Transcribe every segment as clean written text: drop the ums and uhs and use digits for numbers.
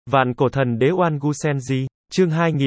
Vạn cổ thần đế Oan Gu Senji, chương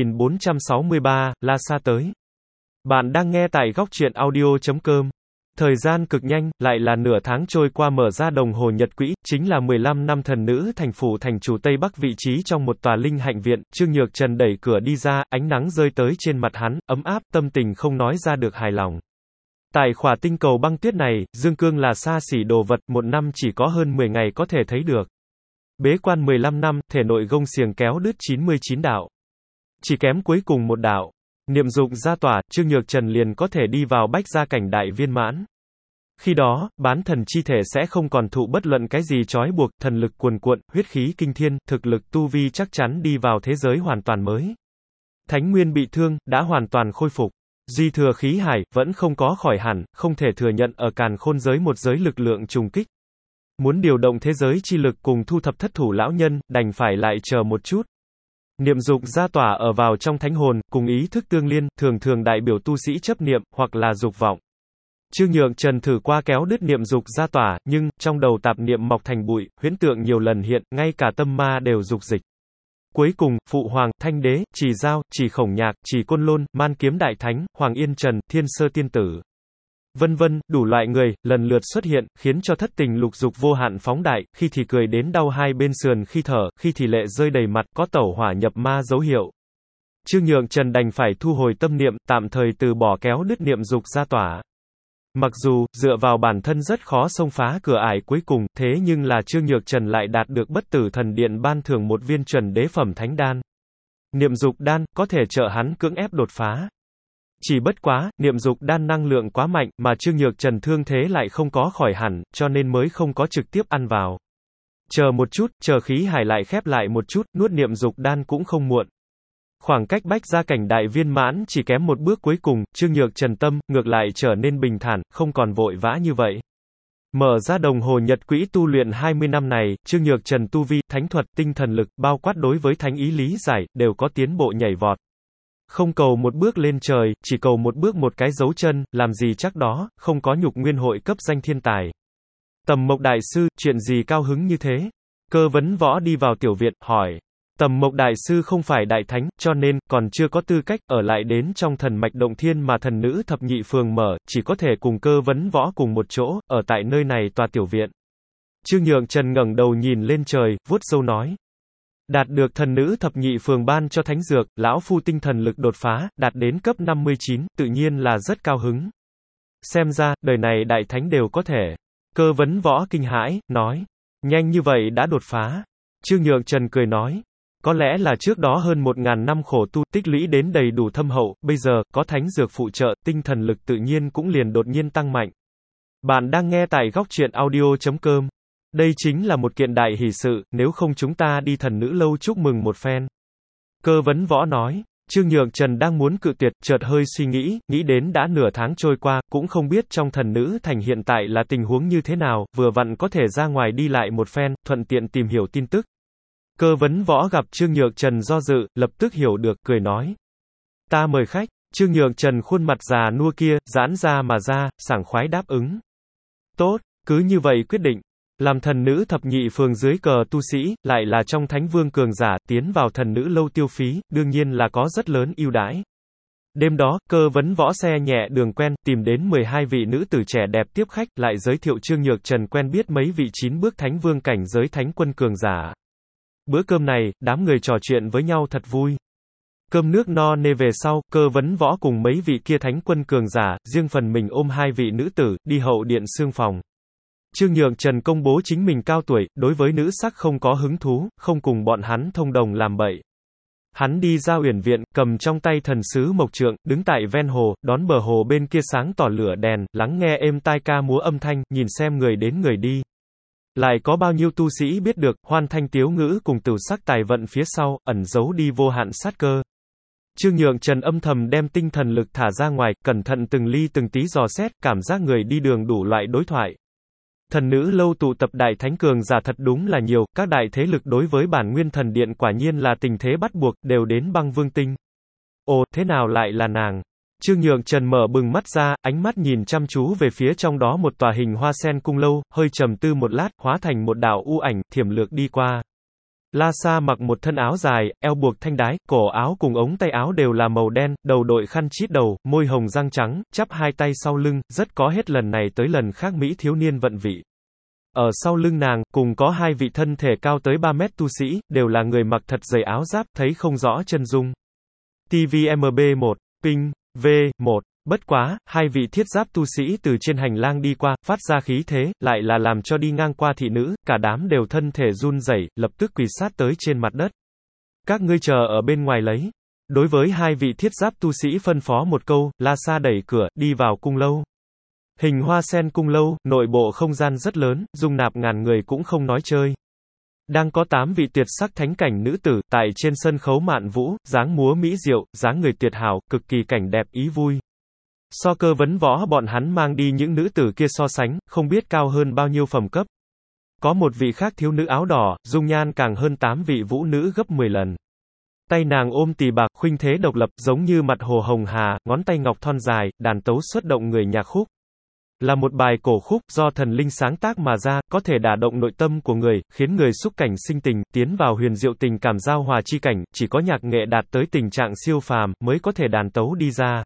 2463, La Sa tới. Bạn đang nghe tại góc truyện audio.com. Thời gian cực nhanh, lại là nửa tháng trôi qua mở ra đồng hồ nhật quỹ, chính là 15 năm thần nữ thành phủ thành chủ Tây Bắc vị trí trong một tòa linh hạnh viện, Trương Nhược Trần đẩy cửa đi ra, ánh nắng rơi tới trên mặt hắn, ấm áp, tâm tình không nói ra được hài lòng. Tại khỏa tinh cầu băng tuyết này, dương cương là xa xỉ đồ vật, một năm chỉ có hơn 10 ngày có thể thấy được. Bế quan 15 năm, thể nội gông xiềng kéo đứt 99 đạo. Chỉ kém cuối cùng một đạo. Niệm dục ra tỏa, Trương Nhược Trần liền có thể đi vào bách gia cảnh đại viên mãn. Khi đó, bán thần chi thể sẽ không còn thụ bất luận cái gì trói buộc, thần lực cuồn cuộn, huyết khí kinh thiên, thực lực tu vi chắc chắn đi vào thế giới hoàn toàn mới. Thánh Nguyên bị thương, đã hoàn toàn khôi phục. Duy thừa khí hải, vẫn không có khỏi hẳn, không thể thừa nhận ở càn khôn giới một giới lực lượng trùng kích. Muốn điều động thế giới chi lực cùng thu thập thất thủ lão nhân, đành phải lại chờ một chút. Niệm dục ra tỏa ở vào trong thánh hồn, cùng ý thức tương liên, thường thường đại biểu tu sĩ chấp niệm, hoặc là dục vọng. Trương Nhược Trần thử qua kéo đứt niệm dục ra tỏa, nhưng, trong đầu tạp niệm mọc thành bụi, huyễn tượng nhiều lần hiện, ngay cả tâm ma đều dục dịch. Cuối cùng, Phụ Hoàng, Thanh Đế, Trì Giao, Trì Khổng Nhạc, Trì Côn Lôn, Man Kiếm Đại Thánh, Hoàng Yên Trần, Thiên Sơ Tiên Tử, vân vân, đủ loại người, lần lượt xuất hiện, khiến cho thất tình lục dục vô hạn phóng đại, khi thì cười đến đau hai bên sườn khi thở, khi thì lệ rơi đầy mặt, có tẩu hỏa nhập ma dấu hiệu. Trương Nhược Trần đành phải thu hồi tâm niệm, tạm thời từ bỏ kéo đứt niệm dục ra tỏa. Mặc dù, dựa vào bản thân rất khó xông phá cửa ải cuối cùng, thế nhưng là Trương Nhược Trần lại đạt được Bất Tử Thần Điện ban thưởng một viên chuẩn đế phẩm thánh đan. Niệm dục đan, có thể trợ hắn cưỡng ép đột phá. Chỉ bất quá, niệm dục đan năng lượng quá mạnh, mà Trương Nhược Trần thương thế lại không có khỏi hẳn, cho nên mới không có trực tiếp ăn vào. Chờ một chút, chờ khí hải lại khép lại một chút, nuốt niệm dục đan cũng không muộn. Khoảng cách bách gia cảnh đại viên mãn chỉ kém một bước cuối cùng, Trương Nhược Trần tâm, ngược lại trở nên bình thản, không còn vội vã như vậy. Mở ra đồng hồ nhật quỹ tu luyện 20 năm này, Trương Nhược Trần tu vi, thánh thuật, tinh thần lực, bao quát đối với thánh ý lý giải, đều có tiến bộ nhảy vọt. Không cầu một bước lên trời, chỉ cầu một bước một cái dấu chân, làm gì chắc đó, không có nhục nguyên hội cấp danh thiên tài. Tầm Mộc Đại Sư, chuyện gì cao hứng như thế? Cơ Vấn Võ đi vào tiểu viện, hỏi. Tầm Mộc Đại Sư không phải đại thánh, cho nên, còn chưa có tư cách, ở lại đến trong thần mạch động thiên mà thần nữ thập nhị phường mở, chỉ có thể cùng Cơ Vấn Võ cùng một chỗ, ở tại nơi này tòa tiểu viện. Trương Nhược Trần ngẩng đầu nhìn lên trời, vuốt râu nói. Đạt được thần nữ thập nhị phường ban cho thánh dược, lão phu tinh thần lực đột phá, đạt đến cấp 59, tự nhiên là rất cao hứng. Xem ra, đời này đại thánh đều có thể. Cơ Vấn Võ kinh hãi, nói. Nhanh như vậy đã đột phá. Trương Nhược Trần cười nói. Có lẽ là trước đó hơn 1000 năm khổ tu, tích lũy đến đầy đủ thâm hậu, bây giờ, có thánh dược phụ trợ, tinh thần lực tự nhiên cũng liền đột nhiên tăng mạnh. Bạn đang nghe tại góc truyện audio.com. Đây chính là một kiện đại hỷ sự, nếu không chúng ta đi thần nữ lâu chúc mừng một phen. Cơ Vấn Võ nói. Trương Nhược Trần đang muốn cự tuyệt, chợt hơi suy nghĩ đến đã nửa tháng trôi qua, cũng không biết trong thần nữ thành hiện tại là tình huống như thế nào, vừa vặn có thể ra ngoài đi lại một phen, thuận tiện tìm hiểu tin tức. Cơ Vấn Võ gặp Trương Nhược Trần do dự, lập tức hiểu được, cười nói. Ta mời khách. Trương Nhược Trần khuôn mặt già nua kia, giãn ra mà ra, sảng khoái đáp ứng. Tốt, cứ như vậy quyết định. Làm thần nữ thập nhị phường dưới cờ tu sĩ, lại là trong thánh vương cường giả, tiến vào thần nữ lâu tiêu phí, đương nhiên là có rất lớn ưu đãi. Đêm đó, Cơ Vấn Võ xe nhẹ đường quen, tìm đến 12 vị nữ tử trẻ đẹp tiếp khách, lại giới thiệu Trương Nhược Trần quen biết mấy vị 9 bước thánh vương cảnh giới thánh quân cường giả. Bữa cơm này, đám người trò chuyện với nhau thật vui. Cơm nước no nê về sau, Cơ Vấn Võ cùng mấy vị kia thánh quân cường giả, riêng phần mình ôm hai vị nữ tử, đi hậu điện xương phòng. Trương Nhược Trần công bố chính mình cao tuổi, đối với nữ sắc không có hứng thú, không cùng bọn hắn thông đồng làm bậy. Hắn đi ra uyển viện, cầm trong tay thần sứ mộc trượng, đứng tại ven hồ, đón bờ hồ bên kia sáng tỏ lửa đèn, lắng nghe êm tai ca múa âm thanh, nhìn xem người đến người đi. Lại có bao nhiêu tu sĩ biết được, hoan thanh tiếu ngữ cùng tử sắc tài vận phía sau, ẩn giấu đi vô hạn sát cơ. Trương Nhược Trần âm thầm đem tinh thần lực thả ra ngoài, cẩn thận từng ly từng tí dò xét, cảm giác người đi đường đủ loại đối thoại. Thần nữ lâu tụ tập đại thánh cường giả thật đúng là nhiều, các đại thế lực đối với bản nguyên thần điện quả nhiên là tình thế bắt buộc, đều đến băng vương tinh. Ồ, thế nào lại là nàng? Trương Nhược Trần mở bừng mắt ra, ánh mắt nhìn chăm chú về phía trong đó một tòa hình hoa sen cung lâu, hơi trầm tư một lát, hóa thành một đạo u ảnh, thiểm lược đi qua. Lhasa mặc một thân áo dài, eo buộc thanh đái, cổ áo cùng ống tay áo đều là màu đen, đầu đội khăn chít đầu, môi hồng răng trắng, chắp hai tay sau lưng, rất có hết lần này tới lần khác mỹ thiếu niên vận vị. Ở sau lưng nàng, cùng có hai vị thân thể cao tới 3 mét tu sĩ, đều là người mặc thật dày áo giáp, thấy không rõ chân dung. TVMB1, Ping, V1. Bất quá, hai vị thiết giáp tu sĩ từ trên hành lang đi qua, phát ra khí thế, lại là làm cho đi ngang qua thị nữ, cả đám đều thân thể run rẩy, lập tức quỳ sát tới trên mặt đất. Các ngươi chờ ở bên ngoài lấy. Đối với hai vị thiết giáp tu sĩ phân phó một câu, Lhasa đẩy cửa, đi vào cung lâu. Hình hoa sen cung lâu, nội bộ không gian rất lớn, dung nạp ngàn người cũng không nói chơi. Đang có 8 vị tuyệt sắc thánh cảnh nữ tử, tại trên sân khấu mạn vũ, dáng múa mỹ diệu, dáng người tuyệt hảo, cực kỳ cảnh đẹp ý vui. So cơ vấn võ bọn hắn mang đi những nữ tử kia so sánh, không biết cao hơn bao nhiêu phẩm cấp. Có một vị khác thiếu nữ áo đỏ, dung nhan càng hơn 8 vị vũ nữ gấp 10 lần. Tay nàng ôm tỳ bạc, khuynh thế độc lập, giống như mặt hồ hồng hà, ngón tay ngọc thon dài, đàn tấu xuất động người nhạc khúc. Là một bài cổ khúc, do thần linh sáng tác mà ra, có thể đả động nội tâm của người, khiến người xúc cảnh sinh tình, tiến vào huyền diệu tình cảm giao hòa chi cảnh, chỉ có nhạc nghệ đạt tới tình trạng siêu phàm, mới có thể đàn tấu đi ra.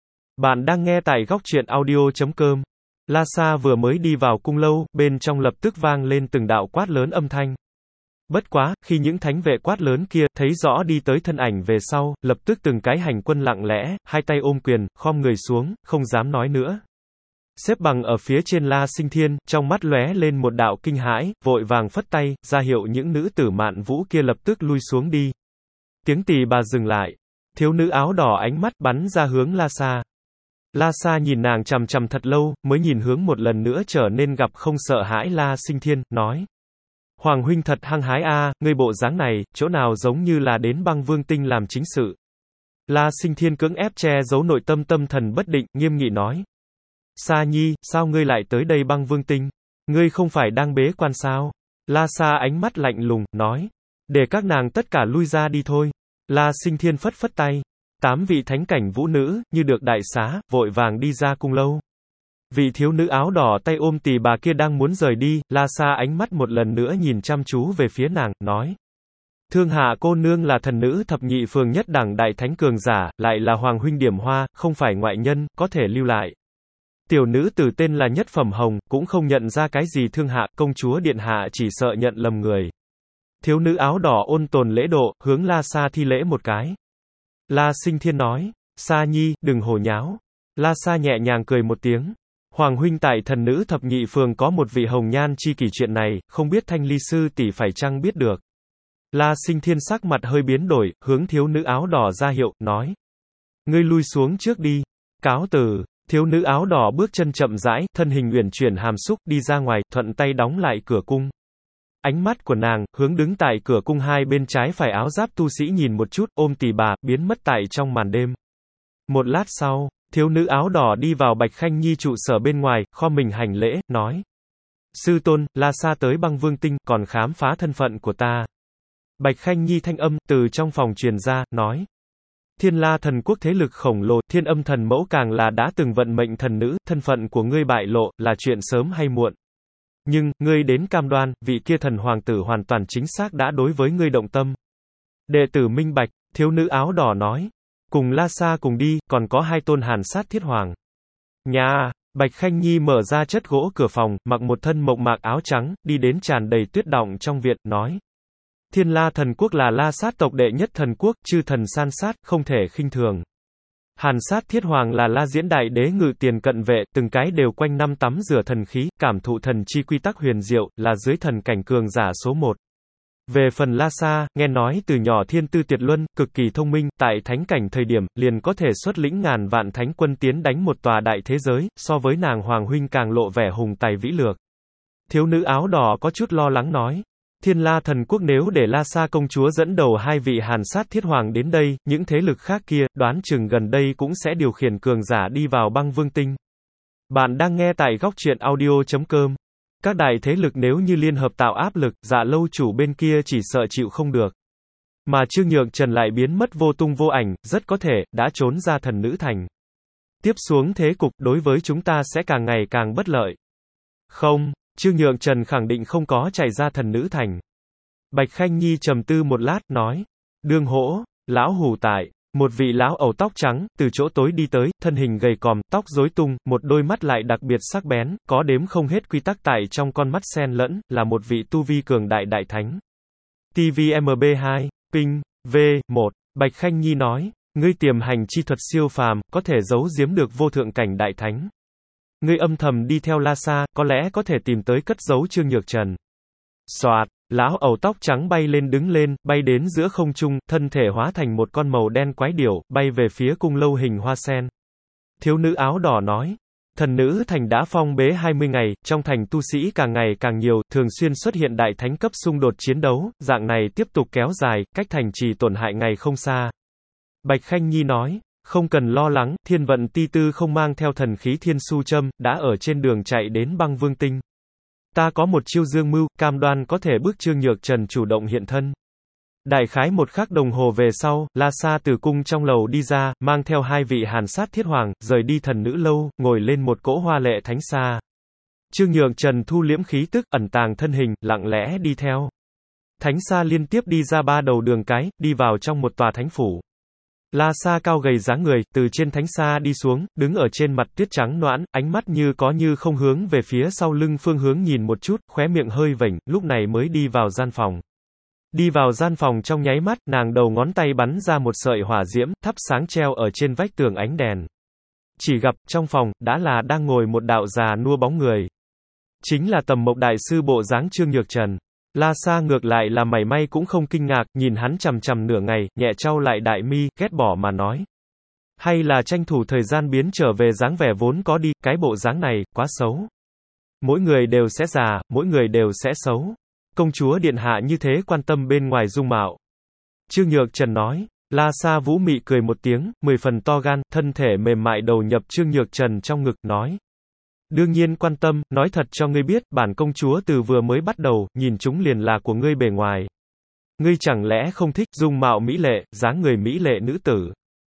Bạn đang nghe tại góc truyện audio.com. Lhasa vừa mới đi vào cung lâu, bên trong lập tức vang lên từng đạo quát lớn âm thanh. Bất quá, khi những thánh vệ quát lớn kia, thấy rõ đi tới thân ảnh về sau, lập tức từng cái hành quân lặng lẽ, hai tay ôm quyền, khom người xuống, không dám nói nữa. Xếp bằng ở phía trên La Sinh Thiên, trong mắt lóe lên một đạo kinh hãi, vội vàng phất tay, ra hiệu những nữ tử mạn vũ kia lập tức lui xuống đi. Tiếng tỳ bà dừng lại. Thiếu nữ áo đỏ ánh mắt bắn ra hướng Lhasa. Lhasa nhìn nàng chằm chằm thật lâu, mới nhìn hướng một lần nữa trở nên gặp không sợ hãi La Sinh Thiên, nói. Hoàng huynh thật hăng hái a, ngươi bộ dáng này, chỗ nào giống như là đến Băng Vương Tinh làm chính sự. La Sinh Thiên cưỡng ép che giấu nội tâm tâm thần bất định, nghiêm nghị nói. Sa Nhi, sao ngươi lại tới đây Băng Vương Tinh? Ngươi không phải đang bế quan sao? Lhasa ánh mắt lạnh lùng, nói. Để các nàng tất cả lui ra đi thôi. La Sinh Thiên phất phất tay. 8 vị thánh cảnh vũ nữ, như được đại xá, vội vàng đi ra cung lâu. Vị thiếu nữ áo đỏ tay ôm tỳ bà kia đang muốn rời đi, Lhasa ánh mắt một lần nữa nhìn chăm chú về phía nàng, nói. Thương hạ cô nương là thần nữ thập nhị phường nhất đẳng đại thánh cường giả, lại là hoàng huynh điểm hoa, không phải ngoại nhân, có thể lưu lại. Tiểu nữ tử tên là Nhất Phẩm Hồng, cũng không nhận ra cái gì thương hạ, công chúa điện hạ chỉ sợ nhận lầm người. Thiếu nữ áo đỏ ôn tồn lễ độ, hướng Lhasa thi lễ một cái. La Sinh Thiên nói, Sa Nhi, đừng hồ nháo. Lhasa nhẹ nhàng cười một tiếng. Hoàng huynh tại thần nữ thập nhị phường có một vị hồng nhan chi kỷ chuyện này, không biết Thanh Ly sư tỷ phải chăng biết được. La Sinh Thiên sắc mặt hơi biến đổi, hướng thiếu nữ áo đỏ ra hiệu, nói. Ngươi lui xuống trước đi. Cáo từ. Thiếu nữ áo đỏ bước chân chậm rãi, thân hình uyển chuyển hàm xúc, đi ra ngoài, thuận tay đóng lại cửa cung. Ánh mắt của nàng, hướng đứng tại cửa cung hai bên trái phải áo giáp tu sĩ nhìn một chút, ôm tỳ bà, biến mất tại trong màn đêm. Một lát sau, thiếu nữ áo đỏ đi vào Bạch Khanh Nhi trụ sở bên ngoài, kho mình hành lễ, nói. Sư tôn, Lhasa tới Băng Vương Tinh, còn khám phá thân phận của ta. Bạch Khanh Nhi thanh âm, từ trong phòng truyền ra, nói. Thiên La thần quốc thế lực khổng lồ, Thiên Âm thần mẫu càng là đã từng vận mệnh thần nữ, thân phận của ngươi bại lộ, là chuyện sớm hay muộn. Nhưng, ngươi đến cam đoan, vị kia thần hoàng tử hoàn toàn chính xác đã đối với ngươi động tâm. Đệ tử minh bạch, thiếu nữ áo đỏ nói. Cùng Lhasa cùng đi, còn có hai tôn hàn sát thiết hoàng. Nhà, Bạch Khanh Nhi mở ra chất gỗ cửa phòng, mặc một thân mộc mạc áo trắng, đi đến tràn đầy tuyết đọng trong viện, nói. Thiên La thần quốc là La sát tộc đệ nhất thần quốc, chư thần san sát, không thể khinh thường. Hàn sát thiết hoàng là La diễn đại đế ngự tiền cận vệ, từng cái đều quanh năm tắm rửa thần khí, cảm thụ thần chi quy tắc huyền diệu, là dưới thần cảnh cường giả số 1. Về phần Lhasa, nghe nói từ nhỏ thiên tư tuyệt luân, cực kỳ thông minh, tại thánh cảnh thời điểm, liền có thể xuất lĩnh ngàn vạn thánh quân tiến đánh một tòa đại thế giới, so với nàng hoàng huynh càng lộ vẻ hùng tài vĩ lược. Thiếu nữ áo đỏ có chút lo lắng nói. Thiên La thần quốc nếu để Lhasa công chúa dẫn đầu hai vị hàn sát thiết hoàng đến đây, những thế lực khác kia, đoán chừng gần đây cũng sẽ điều khiển cường giả đi vào Băng Vương Tinh. Bạn đang nghe tại góc truyện audio.com. Các đại thế lực nếu như liên hợp tạo áp lực, Dạ lâu chủ bên kia chỉ sợ chịu không được. Mà Trương Nhược Trần lại biến mất vô tung vô ảnh, rất có thể, đã trốn ra thần nữ thành. Tiếp xuống thế cục, đối với chúng ta sẽ càng ngày càng bất lợi. Không, Trương Nhược Trần khẳng định không có chạy ra thần nữ thành. Bạch Khanh Nhi trầm tư một lát, nói. Đương hỗ, lão hủ tại. Một vị lão ẩu tóc trắng, từ chỗ tối đi tới, thân hình gầy còm, tóc rối tung, một đôi mắt lại đặc biệt sắc bén, có đếm không hết quy tắc tại trong con mắt xen lẫn, là một vị tu vi cường đại đại thánh. TVMB2, Ping, V1, Bạch Khanh Nhi nói, ngươi tiềm hành chi thuật siêu phàm, có thể giấu giếm được vô thượng cảnh đại thánh. Ngươi âm thầm đi theo La Sa, có lẽ có thể tìm tới cất giấu Trương Nhược Trần. Soạt, lão ẩu tóc trắng bay lên đứng lên, bay đến giữa không trung, thân thể hóa thành một con màu đen quái điểu, bay về phía cung lâu hình hoa sen. Thiếu nữ áo đỏ nói, thần nữ thành đã phong bế 20 ngày, trong thành tu sĩ càng ngày càng nhiều, thường xuyên xuất hiện đại thánh cấp xung đột chiến đấu, dạng này tiếp tục kéo dài, cách thành trì tổn hại ngày không xa. Bạch Khanh Nhi nói, không cần lo lắng, Thiên Vận Ti Tư không mang theo thần khí Thiên Su Châm, đã ở trên đường chạy đến Băng Vương Tinh. Ta có một chiêu dương mưu, cam đoan có thể bức Trương Nhược Trần chủ động hiện thân. Đại khái một khắc đồng hồ về sau, La Sa từ cung trong lầu đi ra, mang theo hai vị hàn sát thiết hoàng, rời đi thần nữ lâu, ngồi lên một cỗ hoa lệ thánh xa. Trương Nhược Trần thu liễm khí tức, ẩn tàng thân hình, lặng lẽ đi theo. Thánh xa liên tiếp đi ra 3 đầu đường cái, đi vào trong một tòa thánh phủ. La Sa cao gầy dáng người, từ trên thánh xa đi xuống, đứng ở trên mặt tuyết trắng nõn, ánh mắt như có như không hướng về phía sau lưng phương hướng nhìn một chút, khóe miệng hơi vểnh, lúc này mới đi vào gian phòng. Đi vào gian phòng trong nháy mắt, nàng đầu ngón tay bắn ra một sợi hỏa diễm, thắp sáng treo ở trên vách tường ánh đèn. Chỉ gặp, trong phòng, đã là đang ngồi một đạo già nua bóng người. Chính là Tầm Mộc Đại Sư bộ dáng Trương Nhược Trần. La Sa ngược lại là mảy may cũng không kinh ngạc, nhìn hắn chằm chằm nửa ngày, nhẹ chau lại đại mi, ghét bỏ mà nói. Hay là tranh thủ thời gian biến trở về dáng vẻ vốn có đi, cái bộ dáng này, quá xấu. Mỗi người đều sẽ già, mỗi người đều sẽ xấu. Công chúa điện hạ như thế quan tâm bên ngoài dung mạo. Trương Nhược Trần nói. La Sa vũ mị cười một tiếng, 10 phần to gan, thân thể mềm mại đầu nhập Trương Nhược Trần trong ngực, nói. Đương nhiên quan tâm, nói thật cho ngươi biết, bản công chúa từ vừa mới bắt đầu, nhìn chúng liền là của ngươi bề ngoài. Ngươi chẳng lẽ không thích dung mạo mỹ lệ, dáng người mỹ lệ nữ tử.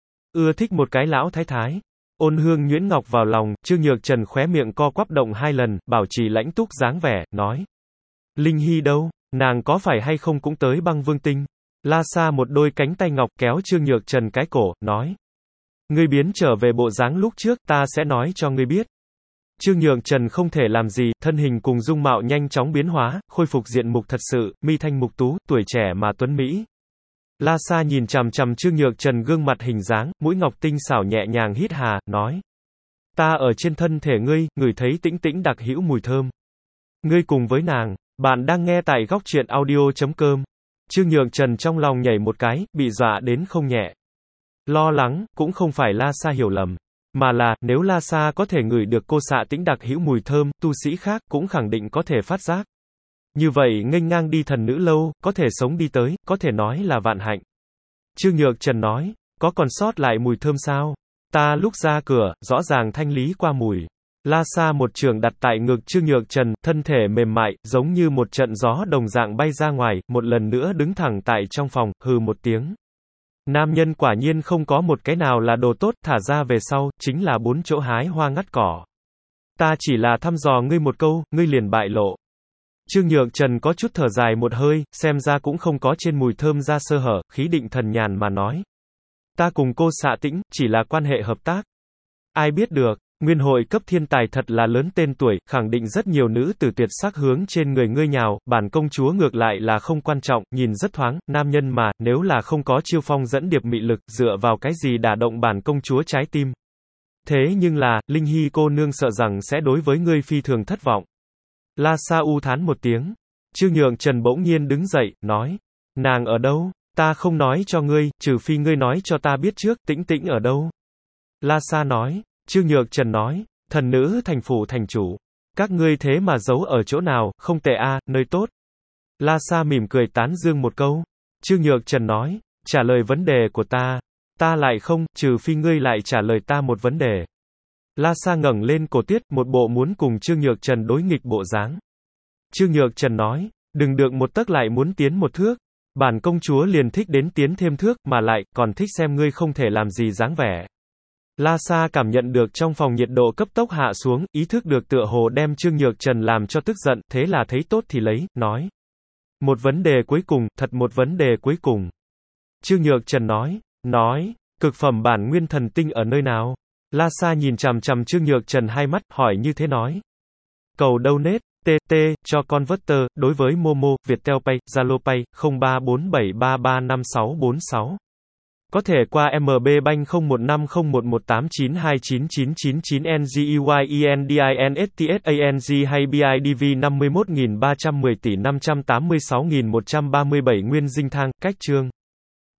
Ưa thích một cái lão thái thái. Ôn hương nhuyễn ngọc vào lòng, Trương Nhược Trần khóe miệng co quắp động 2 lần, bảo trì lãnh túc dáng vẻ, nói. Linh Hy đâu, nàng có phải hay không cũng tới Băng Vương Tinh. La Sa một đôi cánh tay ngọc kéo Trương Nhược Trần cái cổ, nói. Ngươi biến trở về bộ dáng lúc trước, ta sẽ nói cho ngươi biết. Trương Nhược Trần không thể làm gì, thân hình cùng dung mạo nhanh chóng biến hóa, khôi phục diện mục thật sự, mi thanh mục tú, tuổi trẻ mà tuấn mỹ. La Sa nhìn chằm chằm Trương Nhược Trần gương mặt hình dáng, mũi ngọc tinh xảo nhẹ nhàng hít hà, nói. Ta ở trên thân thể ngươi, ngửi thấy tĩnh tĩnh đặc hữu mùi thơm. Ngươi cùng với nàng, bạn đang nghe tại góc truyện audio.com. Trương Nhược Trần trong lòng nhảy một cái, bị dọa đến không nhẹ. Lo lắng, cũng không phải La Sa hiểu lầm. Mà là, nếu La Sa có thể ngửi được cô xạ tĩnh đặc hữu mùi thơm, tu sĩ khác cũng khẳng định có thể phát giác. Như vậy nghênh ngang đi thần nữ lâu, có thể sống đi tới, có thể nói là vạn hạnh. Trương Nhược Trần nói, có còn sót lại mùi thơm sao? Ta lúc ra cửa, rõ ràng thanh lý qua mùi. La Sa một trường đặt tại ngực Trương Nhược Trần, thân thể mềm mại, giống như một trận gió đồng dạng bay ra ngoài, một lần nữa đứng thẳng tại trong phòng, hừ một tiếng. Nam nhân quả nhiên không có một cái nào là đồ tốt, thả ra về sau, chính là 4 chỗ hái hoa ngắt cỏ. Ta chỉ là thăm dò ngươi một câu, ngươi liền bại lộ. Trương Nhược Trần có chút thở dài một hơi, xem ra cũng không có trên mùi thơm ra sơ hở, khí định thần nhàn mà nói. Ta cùng cô xạ tĩnh, chỉ là quan hệ hợp tác. Ai biết được, nguyên hội cấp thiên tài thật là lớn tên tuổi, khẳng định rất nhiều nữ tử tuyệt sắc hướng trên người ngươi nhào, bản công chúa ngược lại là không quan trọng, nhìn rất thoáng, nam nhân mà, nếu là không có chiêu phong dẫn điệp mị lực, dựa vào cái gì đả động bản công chúa trái tim. Thế nhưng là, Linh Hy cô nương sợ rằng sẽ đối với ngươi phi thường thất vọng. La Sa u thán một tiếng. Trương Nhược Trần bỗng nhiên đứng dậy, nói. Nàng ở đâu? Ta không nói cho ngươi, trừ phi ngươi nói cho ta biết trước, tĩnh tĩnh ở đâu? La Sa nói. Trương Nhược Trần nói. Thần nữ thành phủ thành chủ. Các ngươi thế mà giấu ở chỗ nào, không tệ a, nơi tốt. La Sa mỉm cười tán dương một câu. Trương Nhược Trần nói. Trả lời vấn đề của ta. Ta lại không, trừ phi ngươi lại trả lời ta một vấn đề. La Sa ngẩng lên cổ tuyết, một bộ muốn cùng Trương Nhược Trần đối nghịch bộ dáng. Trương Nhược Trần nói, đừng được một tấc lại muốn tiến một thước. Bản công chúa liền thích đến tiến thêm thước, mà lại, còn thích xem ngươi không thể làm gì dáng vẻ. La Sa cảm nhận được trong phòng nhiệt độ cấp tốc hạ xuống, ý thức được tựa hồ đem Trương Nhược Trần làm cho tức giận, thế là thấy tốt thì lấy, nói. Một vấn đề cuối cùng, thật một vấn đề cuối cùng. Trương Nhược Trần nói, cực phẩm bản nguyên thần tinh ở nơi nào? Lhasa nhìn chằm chằm Trương Nhược Trần hai mắt, hỏi như thế nói. Cầu donate, TT, cho converter, đối với Momo, Viettel Pay, Zalo Pay, 0347335646. Có thể qua MB Bank 015011892999 NGEYENDINSTSANG hay BIDV 51310 tỷ 586.137 Nguyên Dinh Thang, cách Trương